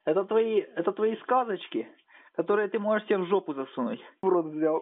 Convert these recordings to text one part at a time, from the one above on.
Это твои сказочки, которые ты можешь себе в жопу засунуть. В рот взял.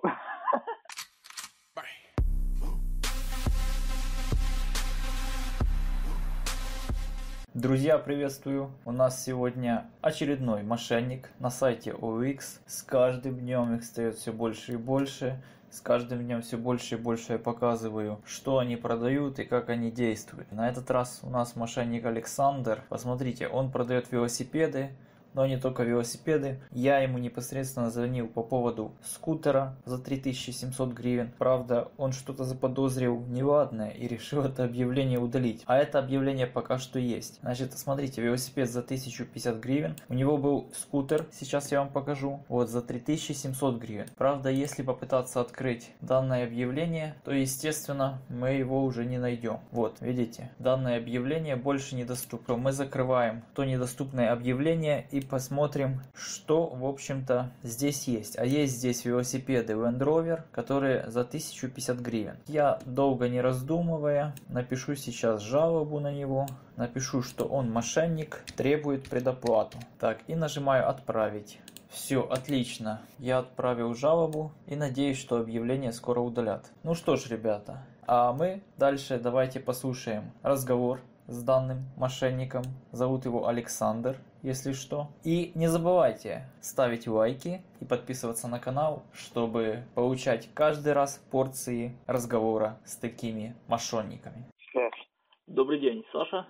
Друзья, приветствую! У нас сегодня очередной мошенник на сайте OLX. С каждым днем их стает все больше и больше. С каждым днем все больше и больше я показываю, что они продают и как они действуют. На этот раз у нас мошенник Александр. Посмотрите, он продает велосипеды. Но не только велосипеды. Я ему непосредственно звонил по поводу скутера за 3700 гривен. Правда, он что-то заподозрил неладное и решил это объявление удалить. А это объявление пока что есть. Значит, смотрите, велосипед за 1050 гривен. У него был скутер, сейчас я вам покажу. Вот, за 3700 гривен. Правда, если попытаться открыть данное объявление, то, естественно, мы его уже не найдем. Вот, видите, данное объявление больше недоступно. Мы закрываем то недоступное объявление и посмотрим, что, в общем-то, здесь есть. А есть здесь велосипеды Land Rover, которые за 1050 гривен. Я, долго не раздумывая, напишу сейчас жалобу на него. Напишу, что он мошенник, требует предоплату. Так, и нажимаю «Отправить». Все, отлично. Я отправил жалобу и надеюсь, что объявление скоро удалят. Ну что ж, ребята, а мы дальше давайте послушаем разговор с данным мошенником. Зовут его Александр, если что. И не забывайте ставить лайки и подписываться на канал, чтобы получать каждый раз порции разговора с такими мошенниками. Да. Добрый день, Саша.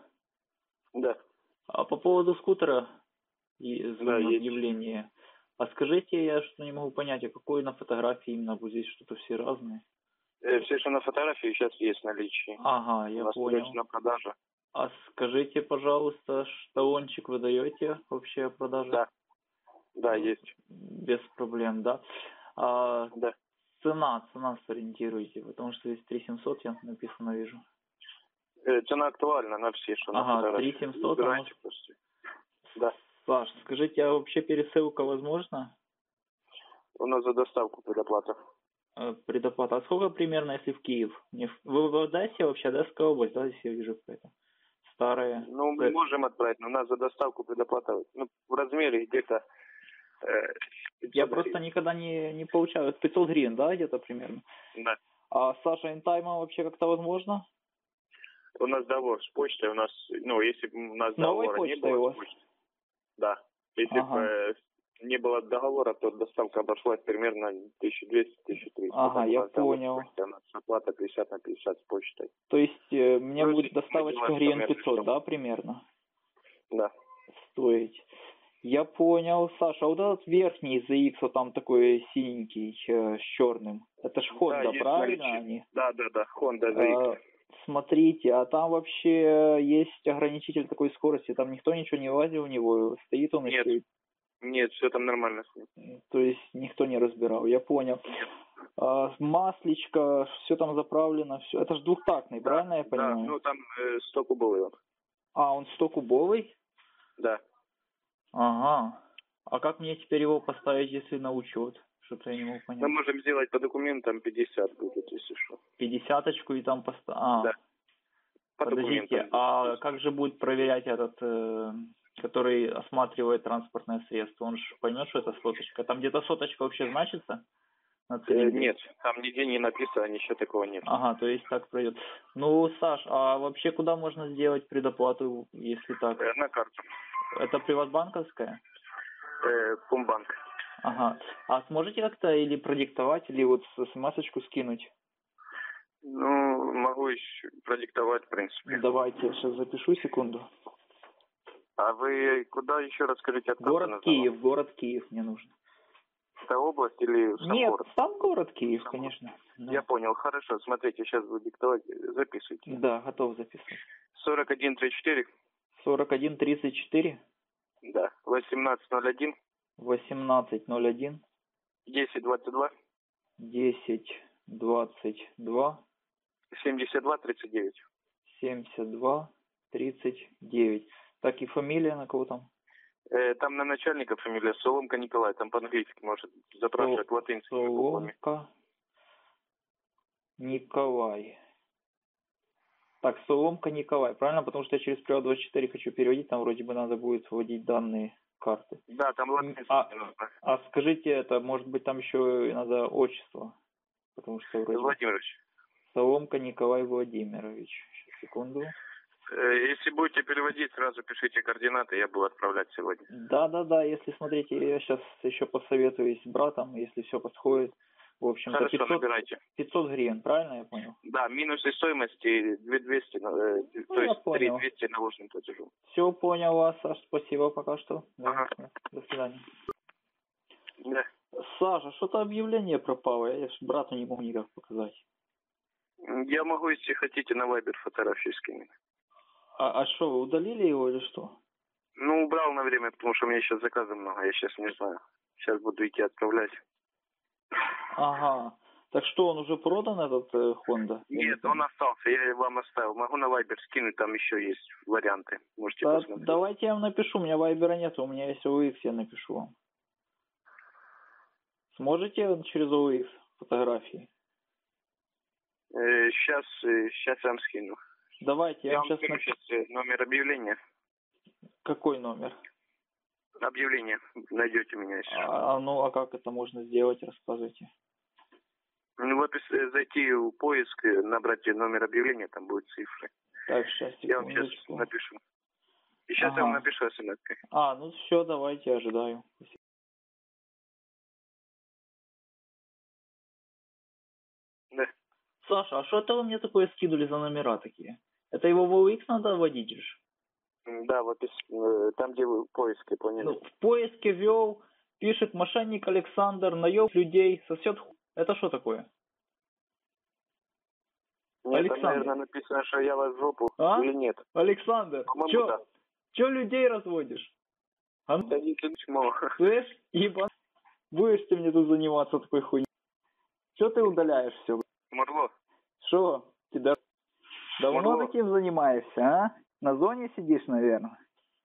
Да. А по поводу скутера и объявление. объявления. А скажите, я что не могу понять, а какой на фотографии именно, вот здесь что-то все разные. Все, что на фотографии, сейчас есть в наличии. Ага, я понял. На продажу. А скажите, пожалуйста, талончик вы даете вообще о продаже? Да. Да, есть. Без проблем, да? А Да. цена сориентируйте, потому что здесь 3700 я написано вижу. Цена актуальна на все, что на фотографии. 3700. Выбирайте просто. Да. Саш, скажите, а вообще пересылка возможна? У нас за доставку предоплата. Предоплата. А сколько примерно, если в Киев? Вы в Одессе вообще, Одесская область, да, здесь я вижу какая-то старая. Ну, мы можем отправить, но у нас за доставку предоплата, ну, в размере где-то... Я просто никогда не получаю. 500 гривен, да, где-то примерно? Да. А Саша, интайма вообще как-то возможно? У нас договор с почтой, у нас, ну, если бы у нас договора не было с почтой, да. Если бы не было договора, то доставка обошлась примерно 1200-1300. Ага, я понял. У нас оплата 50 на 50 с почтой. То есть мне будет доставочка гривен 500, да, примерно? Да. Стоить. Я понял, Саша, а вот этот верхний ZX, вот там такой синенький, с черным, это ж Honda, да, правильно они? Да, Honda ZX. Смотрите, а там вообще есть ограничитель такой скорости, там никто ничего не лазил в него, стоит он и стоит? Нет, все там нормально с ним. То есть никто не разбирал, я понял. Масличко, все там заправлено, все. Это же двухтактный, да, правильно я понимаю? Да, ну там 100 кубовый он. А, он 100 кубовый? Да. Ага. А как мне теперь его поставить, если на учет? Что-то я не могу понять. Мы можем сделать по документам 50 будет, если что. 50-очку и там поставить? Да. По подождите, а как же будет проверять этот, который осматривает транспортное средство? Он же поймет, что это соточка. Там где-то соточка вообще значится? Нет, там нигде не написано, ничего такого нет. Ага, то есть так пройдет. Ну, Саш, а вообще куда можно сделать предоплату, если так? На карту. Это приватбанковская? Пумбанк. Ага. А сможете как-то или продиктовать, или вот смс-очку скинуть? Ну, могу еще продиктовать, в принципе. Давайте, я сейчас запишу, секунду. А вы куда еще раз скажите? Город Киев мне нужно. Это область или сам Нет, город? сам город Киев, конечно. Да. Я понял, хорошо. Смотрите, сейчас буду диктовать, записывайте. Да, готов записывать. 4134. 4134. Да. 1801. 1801. 1022. 1022. 7239. 7239. Так, и фамилия на кого там? Там на начальника фамилия Соломка Николай, там по-английски может запрашивать латинскими буквами. Соломка Николай. Так, Соломка Николай, правильно? Потому что я через Приват24 хочу переводить, там вроде бы надо будет вводить данные карты. Да, там логин нужно. А скажите, это, может быть, там еще и надо отчество? Потому что вроде... Владимирович. Соломка Николай Владимирович. Сейчас, секунду. Если будете переводить, сразу пишите координаты, я буду отправлять сегодня. Да, если смотрите, я сейчас еще посоветуюсь с братом, если все подходит. В общем-то, Хорошо, 500 гривен, правильно я понял? Да, минус и стоимости 2200, то есть 3200 наложенным платежом. Все понял вас, Саш, спасибо пока что. Да, ага. До свидания. Да. Саша, что-то объявление пропало, я ж брату не могу никак показать. Я могу, если хотите, на Viber фотографии скинуть. А что, вы удалили его или что? Ну, убрал на время, потому что у меня сейчас заказов много, я сейчас не знаю. Сейчас буду идти отправлять. Ага. Так что, он уже продан, этот Honda? Нет, он остался, я вам оставил. Могу на Viber скинуть, там еще есть варианты. Можете посмотреть. Давайте я вам напишу, у меня Viber нет, у меня есть OX, я напишу вам. Сможете через OX фотографии? Сейчас я вам скину. Давайте, я вам скину сейчас номер объявления. Какой номер? Объявление. Найдете меня еще. А как это можно сделать, рассказывайте. Ну, вот зайти в поиск, набрать номер объявления, там будут цифры. Так, сейчас, я вам сейчас напишу. И сейчас я вам напишу смс-кой. Ну все, давайте, ожидаю. Спасибо. Да. Саша, а что это вы мне такое скинули за номера такие? Это его в OX надо вводить же? Да, вот там, где вы в поиске, поняли? Ну, в поиске ввел, пишет мошенник Александр, наеб людей, сосет хуй. Это что такое? Нет, Александр. Там, наверное, написано, что я вас в жопу, или нет? Александр, чё людей разводишь? Да не чмо. Слышь, ебан, будешь ты мне тут заниматься такой хуйней? Чё ты удаляешь все? Мурло. Шо, тебя давно таким занимаешься, а? На зоне сидишь, наверное.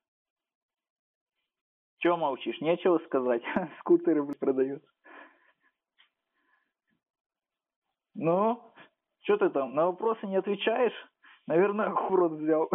Чё молчишь? Нечего сказать. Скутеры продают. Ну, что ты там, на вопросы не отвечаешь? Наверное, хурот взял.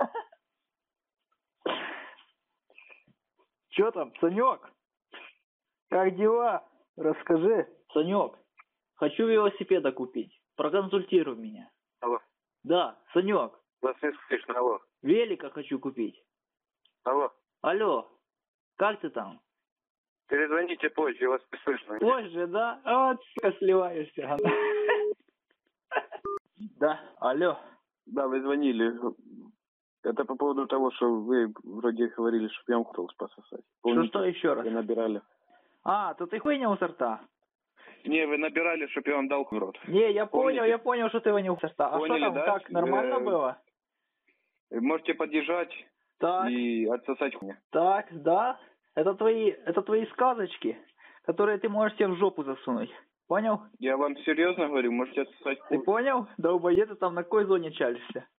Чё там, Санек? Как дела? Расскажи. Санек, хочу велосипеда купить. Проконсультируй меня. Алло. Да, Санек. Вас не слышно, алло. Велика хочу купить. Алло. Алло. Как ты там? Перезвоните позже, вас не слышно. Позже, да? Вот, сука, сливаешься. Да, алло. Да, вы звонили. Это по поводу того, что вы вроде говорили, что я хотел пососать. Что еще раз? Вы набирали. То ты хуйня у сорта? Не, вы набирали, чтобы я вам дал в рот. Не, я понял, что ты его не у сорта. А что там, да? как, нормально было? Можете подъезжать и отсосать хуйня. Так, да. Это твои сказочки, которые ты можешь себе в жопу засунуть. Понял? Я вам серьезно говорю, можете отсосать хуй. Ты понял? Долбоед, ты там на какой зоне чалишься?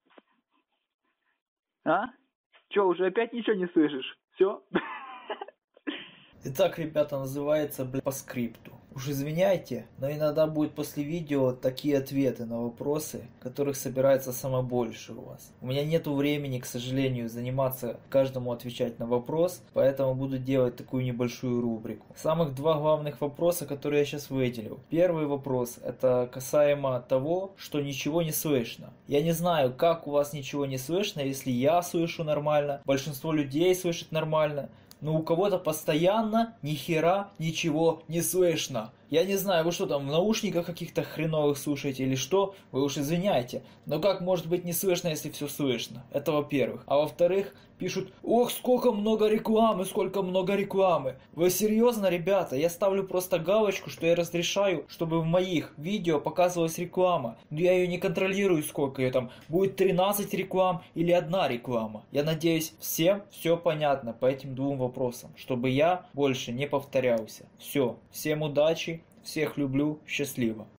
А? Че, уже опять ничего не слышишь? Все? Итак, ребята, называется, по скрипту. Уж извиняйте, но иногда будет после видео такие ответы на вопросы, которых собирается самое больше у вас. У меня нету времени, к сожалению, заниматься каждому отвечать на вопрос, поэтому буду делать такую небольшую рубрику. Самых два главных вопроса, которые я сейчас выделил. Первый вопрос, это касаемо того, что ничего не слышно. Я не знаю, как у вас ничего не слышно, если я слышу нормально, большинство людей слышит нормально. Но у кого-то постоянно ни хера ничего не слышно. Я не знаю, вы что там в наушниках каких-то хреновых слушаете или что, вы уж извиняйте. Но как может быть не слышно, если все слышно? Это во-первых. А во-вторых, пишут: ох, сколько много рекламы. Вы серьезно, ребята? Я ставлю просто галочку, что я разрешаю, чтобы в моих видео показывалась реклама. Но я ее не контролирую, сколько ее там. Будет 13 реклам или 1 реклама. Я надеюсь, всем все понятно по этим двум вопросам, чтобы я больше не повторялся. Все, всем удачи. Всех люблю, счастливо.